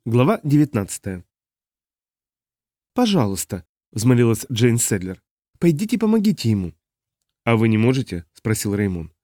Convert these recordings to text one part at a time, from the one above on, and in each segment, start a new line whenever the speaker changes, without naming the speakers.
Глава 19. «Пожалуйста», — взмолилась Джейн Седлер, — «пойдите помогите ему». «А вы не можете?» — спросил Реймон.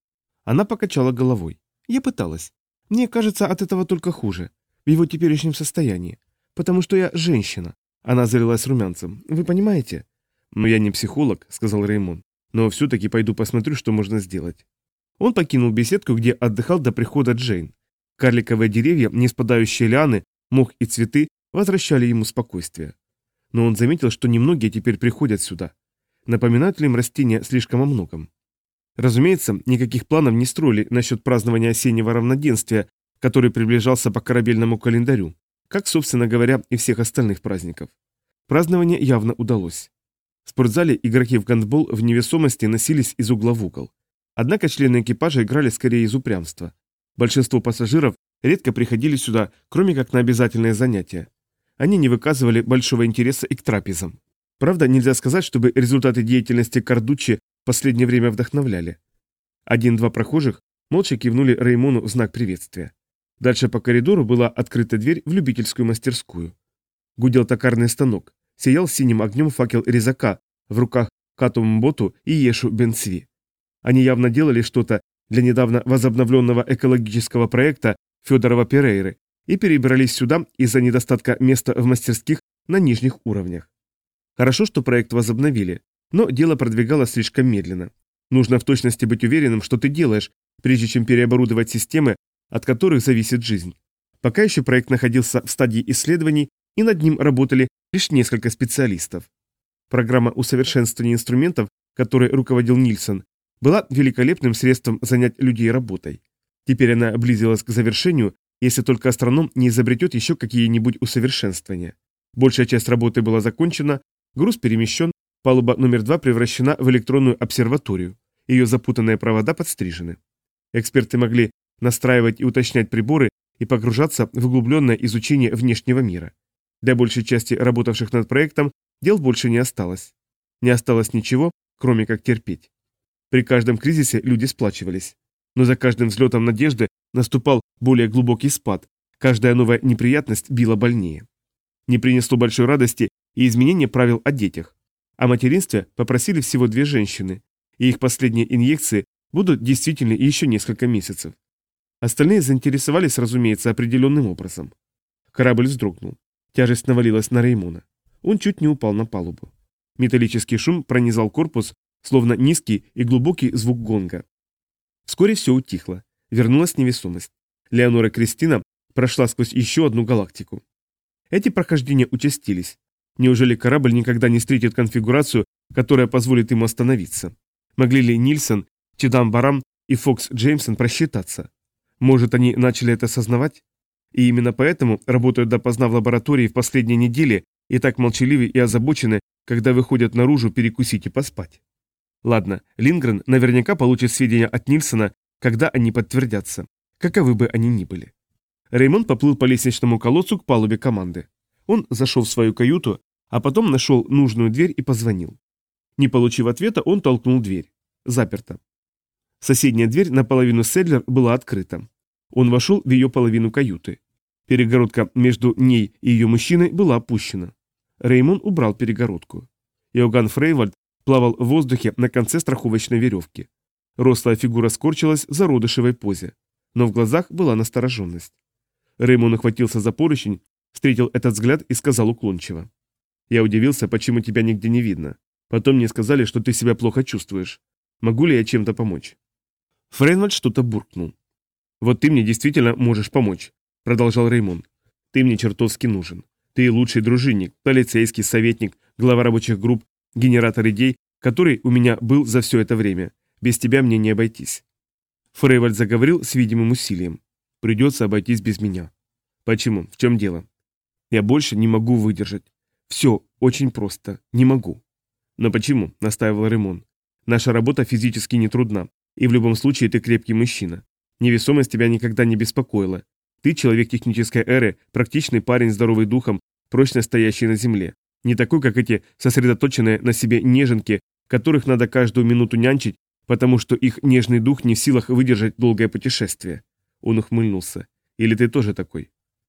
Она покачала головой. «Я пыталась. Мне кажется, от этого только хуже. В его теперешнем состоянии. Потому что я женщина». Она залилась румянцем. «Вы понимаете?» «Но я не психолог», — сказал Реймон. «Но все-таки пойду посмотрю, что можно сделать». Он покинул беседку, где отдыхал до прихода Джейн. Карликовые деревья, не спадающие лианы, мох и цветы возвращали ему спокойствие. Но он заметил, что немногие теперь приходят сюда. Напоминают ли им растения слишком о многом? Разумеется, никаких планов не строили насчет празднования осеннего равноденствия, который приближался по корабельному календарю, как, собственно говоря, и всех остальных праздников. Празднование явно удалось. В спортзале игроки в гандбол в невесомости носились из угла в угол. Однако члены экипажа играли скорее из упрямства. Большинство пассажиров редко приходили сюда, кроме как на обязательные занятия. Они не выказывали большого интереса и к трапезам. Правда, нельзя сказать, чтобы результаты деятельности Кардуччи в последнее время вдохновляли. Один-два прохожих молча кивнули Реймону в знак приветствия. Дальше по коридору была открыта дверь в любительскую мастерскую. Гудел токарный станок, сиял синим огнем факел резака, в руках Кату Мботу и Ешу Бенцви. Они явно делали что-то для недавно возобновленного экологического проекта Федорова Перейры и перебрались сюда из-за недостатка места в мастерских на нижних уровнях. Хорошо, что проект возобновили, но дело продвигалось слишком медленно. Нужно в точности быть уверенным, что ты делаешь, прежде чем переоборудовать системы, от которых зависит жизнь. Пока еще проект находился в стадии исследований, и над ним работали лишь несколько специалистов. Программа усовершенствования инструментов, которой руководил Нильсон, была великолепным средством занять людей работой. Теперь она близилась к завершению, если только астроном не изобретет еще какие-нибудь усовершенствования. Большая часть работы была закончена, груз перемещен, палуба номер 2 превращена в электронную обсерваторию, ее запутанные провода подстрижены. Эксперты могли настраивать и уточнять приборы и погружаться в углубленное изучение внешнего мира. Для большей части работавших над проектом дел больше не осталось. Не осталось ничего, кроме как терпеть. При каждом кризисе люди сплачивались. Но за каждым взлетом надежды наступал более глубокий спад, каждая новая неприятность била больнее. Не принесло большой радости и изменение правил о детях. О материнстве попросили всего 2 женщины, и их последние инъекции будут действительны еще несколько месяцев. Остальные заинтересовались, разумеется, определенным образом. Корабль вздрогнул. Тяжесть навалилась на Реймона. Он чуть не упал на палубу. Металлический шум пронизал корпус, словно низкий и глубокий звук гонга. Вскоре все утихло. Вернулась невесомость. Леонора Кристина прошла сквозь еще одну галактику. Эти прохождения участились. Неужели корабль никогда не встретит конфигурацию, которая позволит ему остановиться? Могли ли Нильсон, Чедам Барам и Фокс Джеймсон просчитаться? Может, они начали это осознавать? И именно поэтому работают допоздна в лаборатории в последние недели и так молчаливы и озабочены, когда выходят наружу перекусить и поспать. Ладно, Линдгрен наверняка получит сведения от Нильсона, когда они подтвердятся, каковы бы они ни были. Реймон поплыл по лестничному колодцу к палубе команды. Он зашел в свою каюту, а потом нашел нужную дверь и позвонил. Не получив ответа, он толкнул дверь. Заперто. Соседняя дверь наполовину Седлер была открыта. Он вошел в ее половину каюты. Перегородка между ней и ее мужчиной была опущена. Реймон убрал перегородку. Иоганн Фрейвальд плавал в воздухе на конце страховочной веревки. Рослая фигура скорчилась в зародышевой позе, но в глазах была настороженность. Реймон ухватился за поручень, встретил этот взгляд и сказал уклончиво: «Я удивился, почему тебя нигде не видно. Потом мне сказали, что ты себя плохо чувствуешь. Могу ли я чем-то помочь?» Фрейвальд что-то буркнул. «Вот ты мне действительно можешь помочь», — продолжал Реймон. «Ты мне чертовски нужен. Ты лучший дружинник, полицейский, советник, глава рабочих групп, генератор идей, который у меня был за все это время. Без тебя мне не обойтись». Фрейвальд заговорил с видимым усилием. «Придется обойтись без меня». «Почему? В чем дело?» «Я больше не могу выдержать. Все очень просто. Не могу». «Но почему?» — настаивал Реймон. «Наша работа физически не трудна, и в любом случае ты крепкий мужчина. Невесомость тебя никогда не беспокоила. Ты человек технической эры, практичный парень, здоровый духом, прочно стоящий на земле. Не такой, как эти сосредоточенные на себе неженки, которых надо каждую минуту нянчить, потому что их нежный дух не в силах выдержать долгое путешествие». Он ухмыльнулся. «Или ты тоже такой?»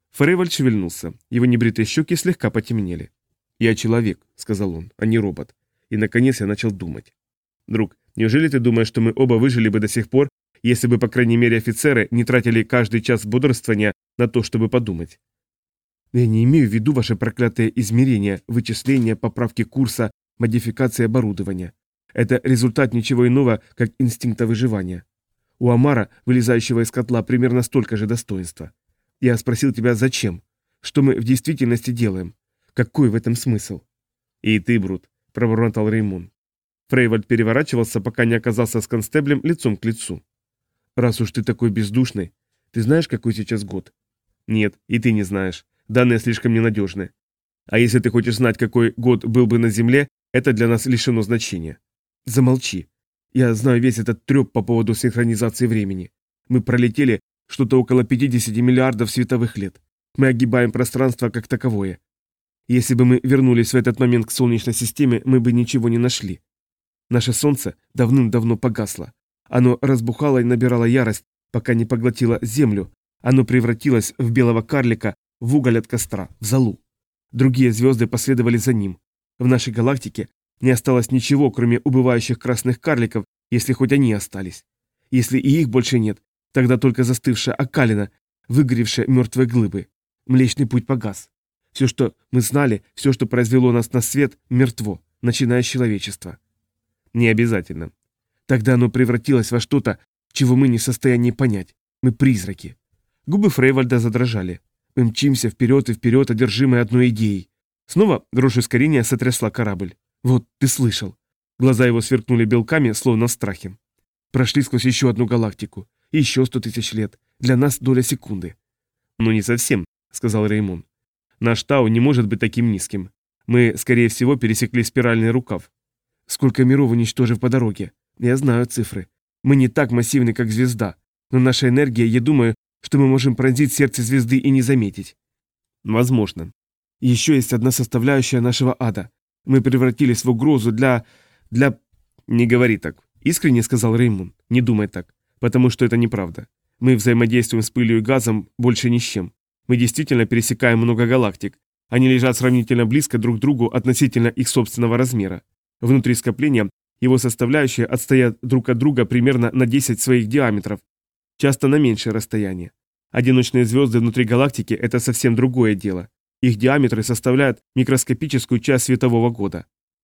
Фрейвальд шевельнулся. Его небритые щеки слегка потемнели. «Я человек», — сказал он, — «а не робот». И, наконец, я начал думать. «Друг, неужели ты думаешь, что мы оба выжили бы до сих пор, если бы, по крайней мере, офицеры не тратили каждый час бодрствования на то, чтобы подумать?» «Я не имею в виду ваши проклятые измерения, вычисления, поправки курса, модификации оборудования. Это результат ничего иного, как инстинкта выживания. У омара, вылезающего из котла, примерно столько же достоинства. Я спросил тебя, зачем? Что мы в действительности делаем? Какой в этом смысл?» «И ты, Брут», — пробормотал Реймон. Фрейвальд переворачивался, пока не оказался с констеблем лицом к лицу. «Раз уж ты такой бездушный, ты знаешь, какой сейчас год?» «Нет, и ты не знаешь. Данные слишком ненадежны. А если ты хочешь знать, какой год был бы на Земле, это для нас лишено значения». «Замолчи. Я знаю весь этот треп по поводу синхронизации времени. Мы пролетели что-то около 50 миллиардов световых лет. Мы огибаем пространство как таковое. Если бы мы вернулись в этот момент к Солнечной системе, мы бы ничего не нашли. Наше Солнце давным-давно погасло. Оно разбухало и набирало ярость, пока не поглотило Землю. Оно превратилось в белого карлика, в уголь от костра, в золу. Другие звезды последовали за ним. В нашей галактике не осталось ничего, кроме убывающих красных карликов, если хоть они остались. Если и их больше нет, тогда только застывшая окалина, выгоревшие мертвые глыбы. Млечный путь погас. Все, что мы знали, все, что произвело нас на свет, мертво, начиная с человечества. Не обязательно. Тогда оно превратилось во что-то, чего мы не в состоянии понять. Мы призраки. Губы Фрейвальда задрожали. Мы мчимся вперед и вперед, одержимые одной идеей. Снова дрожь ускорения сотрясла корабль. Вот, ты слышал. Глаза его сверкнули белками, словно в страхе. Прошли сквозь еще одну галактику. И еще 100 тысяч лет. Для нас доля секунды. Ну не совсем, сказал Реймон. Наш Тау не может быть таким низким. Мы, скорее всего, пересекли спиральный рукав. Сколько миров уничтожив по дороге. Я знаю цифры. Мы не так массивны, как звезда. Но наша энергия, я думаю, что мы можем пронзить сердце звезды и не заметить. Возможно. Еще есть одна составляющая нашего ада. Мы превратились в угрозу для... Не говори так. Искренне сказал Реймон. Не думай так. Потому что это неправда. Мы взаимодействуем с пылью и газом больше ни с чем. Мы действительно пересекаем много галактик. Они лежат сравнительно близко друг к другу относительно их собственного размера. Внутри скопления его составляющие отстоят друг от друга примерно на 10 своих диаметров, часто на меньшее расстояние. Одиночные звезды внутри галактики – это совсем другое дело. Их диаметры составляют микроскопическую часть светового года.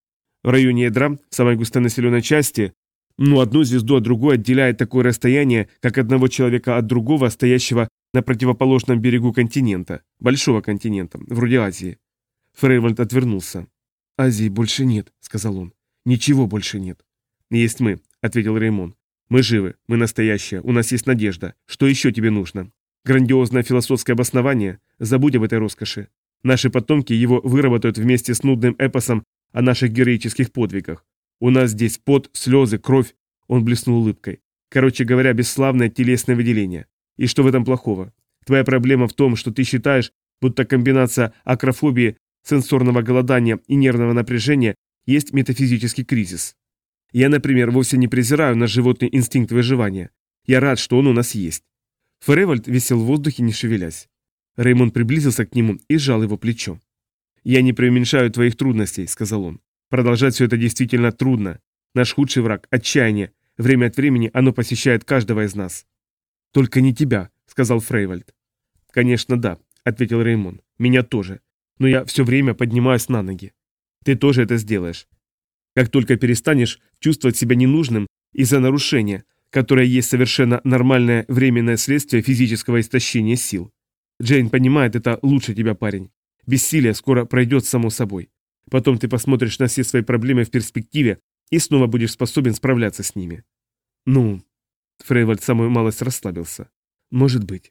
В районе ядра, в самой густонаселенной части, одну звезду от другой отделяет такое расстояние, как одного человека от другого, стоящего на противоположном берегу континента, большого континента, вроде Азии. Фрейвальд отвернулся. «Азии больше нет», — сказал он. «Ничего больше нет». «Есть мы», — ответил Реймон. «Мы живы, мы настоящие, у нас есть надежда. Что еще тебе нужно? Грандиозное философское обоснование? Забудь об этой роскоши. Наши потомки его выработают вместе с нудным эпосом о наших героических подвигах. У нас здесь пот, слезы, кровь». Он блеснул улыбкой. «Короче говоря, бесславное телесное выделение. И что в этом плохого? Твоя проблема в том, что ты считаешь, будто комбинация акрофобии, сенсорного голодания и нервного напряжения есть метафизический кризис. Я, например, вовсе не презираю наш животный инстинкт выживания. Я рад, что он у нас есть». Фрейвальд висел в воздухе, не шевелясь. Реймон приблизился к нему и сжал его плечо. «Я не преуменьшаю твоих трудностей», — сказал он. «Продолжать все это действительно трудно. Наш худший враг — отчаяние. Время от времени оно посещает каждого из нас». «Только не тебя», — сказал Фрейвальд. «Конечно, да», — ответил Реймон. «Меня тоже. Но я все время поднимаюсь на ноги. Ты тоже это сделаешь. Как только перестанешь чувствовать себя ненужным из-за нарушения, которое есть совершенно нормальное временное следствие физического истощения сил. Джейн понимает это лучше тебя, парень. Бессилие скоро пройдет само собой. Потом ты посмотришь на все свои проблемы в перспективе и снова будешь способен справляться с ними». «Ну...» Фрейвальд самую малость расслабился. «Может быть».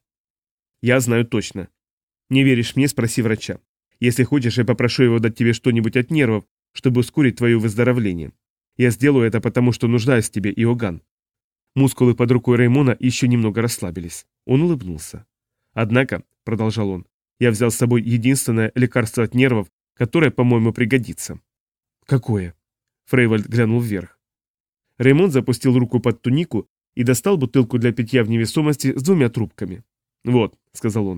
«Я знаю точно. Не веришь мне, спроси врача. Если хочешь, я попрошу его дать тебе что-нибудь от нервов, чтобы ускорить твое выздоровление. Я сделаю это потому, что нуждаюсь в тебе, Иоганн». Мускулы под рукой Реймона еще немного расслабились. Он улыбнулся. «Однако», — продолжал он, — «я взял с собой единственное лекарство от нервов, которое, по-моему, пригодится». «Какое?» Фрейвальд глянул вверх. Реймон запустил руку под тунику и достал бутылку для питья в невесомости с 2 трубками. «Вот», — сказал он,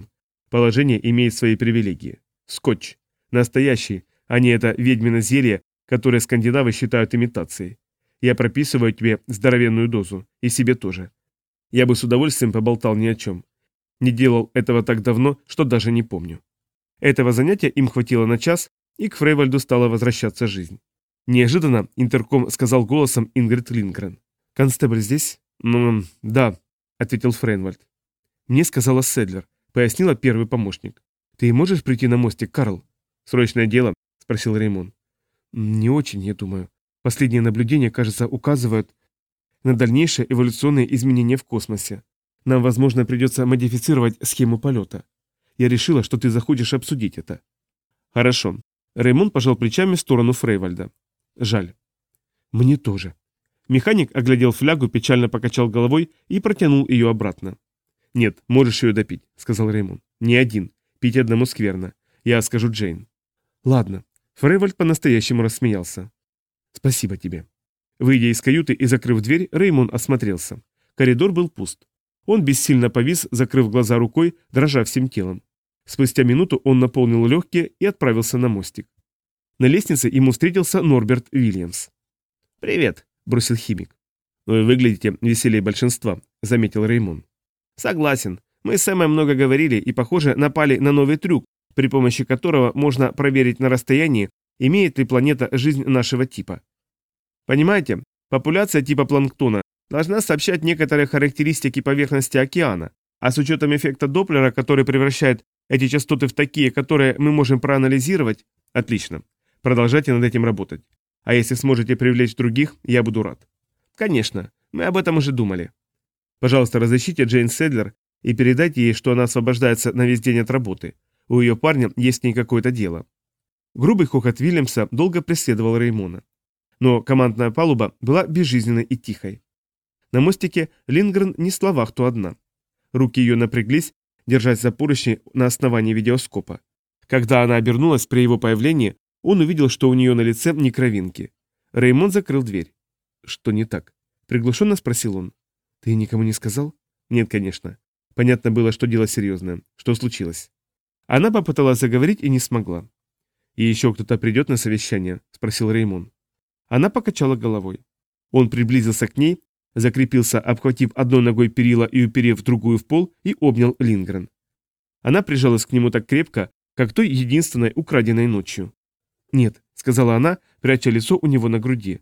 Положение имеет свои привилегии. Скотч. Настоящий, а не это ведьмино зелье, которое скандинавы считают имитацией. Я прописываю тебе здоровенную дозу, и себе тоже. Я бы с удовольствием поболтал ни о чем. Не делал этого так давно, что даже не помню. Этого занятия им хватило на час, и к Фрейвальду стала возвращаться жизнь. Неожиданно интерком сказал голосом Ингрид Линдгрен. «Констебль здесь?» «Ну, да», — ответил Фрейвальд. «Мне сказала Седлер», — пояснила первый помощник. «Ты можешь прийти на мостик, Карл?» «Срочное дело?» — спросил Реймон. «Не очень, я думаю. Последние наблюдения, кажется, указывают на дальнейшее эволюционные изменения в космосе. Нам, возможно, придется модифицировать схему полета. Я решила, что ты захочешь обсудить это». «Хорошо». Реймон пожал плечами в сторону Фрейвальда. «Жаль». «Мне тоже». Механик оглядел флягу, печально покачал головой и протянул ее обратно. «Нет, можешь ее допить», — сказал Реймон. «Не один. Пить одному скверно. Я скажу Джейн». «Ладно». Фрейвальд по-настоящему рассмеялся. «Спасибо тебе». Выйдя из каюты и закрыв дверь, Реймон осмотрелся. Коридор был пуст. Он бессильно повис, закрыв глаза рукой, дрожа всем телом. Спустя минуту он наполнил легкие и отправился на мостик. На лестнице ему встретился Норберт Уильямс. «Привет», — бросил химик. «Вы выглядите веселее большинства», — заметил Реймон. «Согласен. Мы с Сэмом много говорили и, похоже, напали на новый трюк, при помощи которого можно проверить на расстоянии, имеет ли планета жизнь нашего типа. Понимаете, популяция типа планктона должна сообщать некоторые характеристики поверхности океана, а с учетом эффекта Доплера, который превращает эти частоты в такие, которые мы можем проанализировать, отлично. Продолжайте над этим работать. А если сможете привлечь других, я буду рад. Конечно, мы об этом уже думали. Пожалуйста, разыщите Джейн Седлер и передайте ей, что она освобождается на весь день от работы. У ее парня есть к ней какое-то дело». Грубый хохот Вильямса долго преследовал Реймона. Но командная палуба была безжизненной и тихой. На мостике Линдгрен несла вахту одна. Руки ее напряглись, держась за поручни на основании видеоскопа. Когда она обернулась при его появлении, он увидел, что у нее на лице ни кровинки. Реймон закрыл дверь. «Что не так?» — приглушенно спросил он. «Ты никому не сказал?» «Нет, конечно. Понятно было, что дело серьезное. Что случилось?» Она попыталась заговорить и не смогла. «И еще кто-то придет на совещание?» — спросил Реймон. Она покачала головой. Он приблизился к ней, закрепился, обхватив одной ногой перила и уперев другую в пол, и обнял Линдгрен. Она прижалась к нему так крепко, как той единственной украденной ночью. «Нет», — сказала она, пряча лицо у него на груди.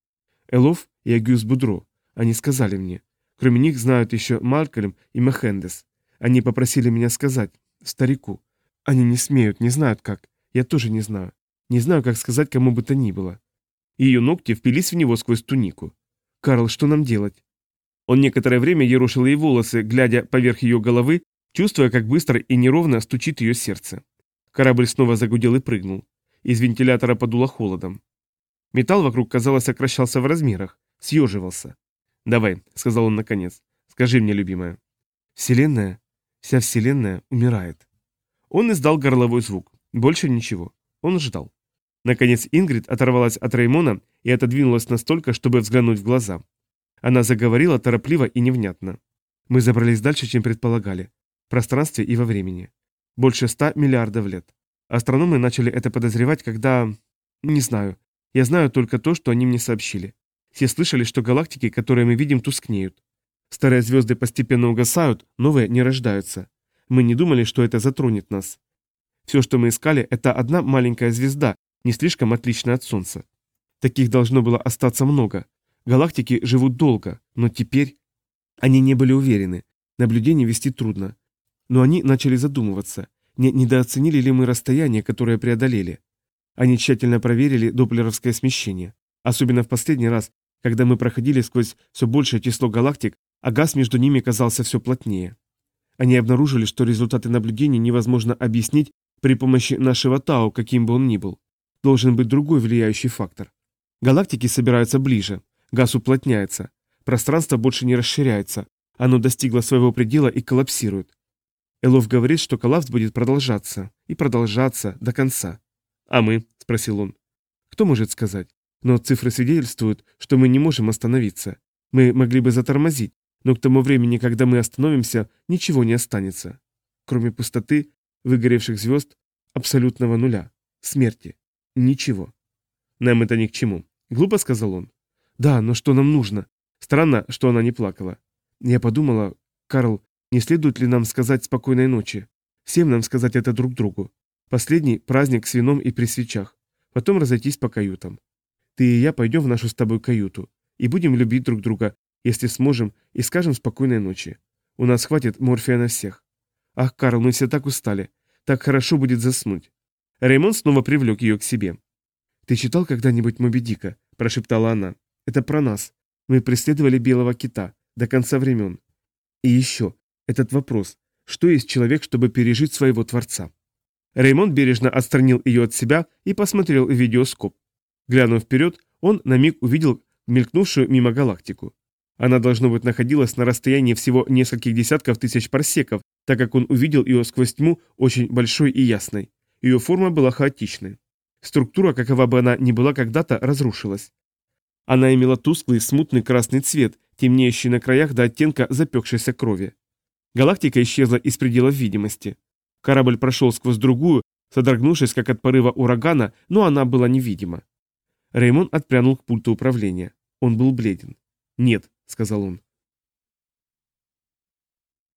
«Элоф и Агюс Будро. Они сказали мне. Кроме них знают еще Малькольм и Мехендес. Они попросили меня сказать. Старику. Они не смеют, не знают как. Я тоже не знаю. Не знаю, как сказать кому бы то ни было». Ее ногти впились в него сквозь тунику. «Карл, что нам делать?» Он некоторое время ерошил ей волосы, глядя поверх ее головы, чувствуя, как быстро и неровно стучит ее сердце. Корабль снова загудел и прыгнул. Из вентилятора подуло холодом. Металл вокруг, казалось, сокращался в размерах, съеживался. «Давай», — сказал он наконец, — «скажи мне, любимая». «Вселенная, вся Вселенная умирает». Он издал горловой звук. Больше ничего. Он ждал. Наконец Ингрид оторвалась от Реймона и отодвинулась настолько, чтобы взглянуть в глаза. Она заговорила торопливо и невнятно. «Мы забрались дальше, чем предполагали. В пространстве и во времени. Больше 100 миллиардов лет. Астрономы начали это подозревать, когда... Не знаю. Я знаю только то, что они мне сообщили. Все слышали, что галактики, которые мы видим, тускнеют. Старые звезды постепенно угасают, новые не рождаются. Мы не думали, что это затронет нас. Все, что мы искали, это одна маленькая звезда, не слишком отличная от Солнца. Таких должно было остаться много. Галактики живут долго, но теперь... Они не были уверены. Наблюдение вести трудно. Но они начали задумываться, не недооценили ли мы расстояние, которое преодолели. Они тщательно проверили доплеровское смещение. Особенно в последний раз, когда мы проходили сквозь все большее число галактик, а газ между ними казался все плотнее. Они обнаружили, что результаты наблюдений невозможно объяснить при помощи нашего Тау, каким бы он ни был. Должен быть другой влияющий фактор. Галактики собираются ближе, газ уплотняется, пространство больше не расширяется, оно достигло своего предела и коллапсирует. Элоф говорит, что коллапс будет продолжаться и продолжаться до конца. «А мы?» – спросил он. «Кто может сказать? Но цифры свидетельствуют, что мы не можем остановиться. Мы могли бы затормозить, но к тому времени, когда мы остановимся, ничего не останется. Кроме пустоты, выгоревших звезд, абсолютного нуля, смерти. Ничего. Нам это ни к чему. Глупо, сказал он. Да, но что нам нужно? Странно, что она не плакала. Я подумала, Карл, не следует ли нам сказать спокойной ночи? Всем нам сказать это друг другу. Последний праздник с вином и при свечах. Потом разойтись по каютам. Ты и я пойдем в нашу с тобой каюту. И будем любить друг друга, если сможем, и скажем спокойной ночи. У нас хватит морфия на всех. Ах, Карл, мы все так устали. Так хорошо будет заснуть. Реймон снова привлек ее к себе. «Ты читал когда-нибудь Моби Дика?» – прошептала она. «Это про нас. Мы преследовали белого кита до конца времен. И еще, этот вопрос. Что есть человек, чтобы пережить своего Творца?» Реймон бережно отстранил ее от себя и посмотрел в видеоскоп. Глянув вперед, он на миг увидел мелькнувшую мимо галактику. Она, должно быть, находилась на расстоянии всего нескольких десятков тысяч парсеков, так как он увидел ее сквозь тьму очень большой и ясной. Ее форма была хаотичной. Структура, какова бы она ни была когда-то, разрушилась. Она имела тусклый, смутный красный цвет, темнеющий на краях до оттенка запекшейся крови. Галактика исчезла из пределов видимости. Корабль прошел сквозь другую, содрогнувшись как от порыва урагана, но она была невидима. Реймон отпрянул к пульту управления. Он был бледен. «Нет», — сказал он.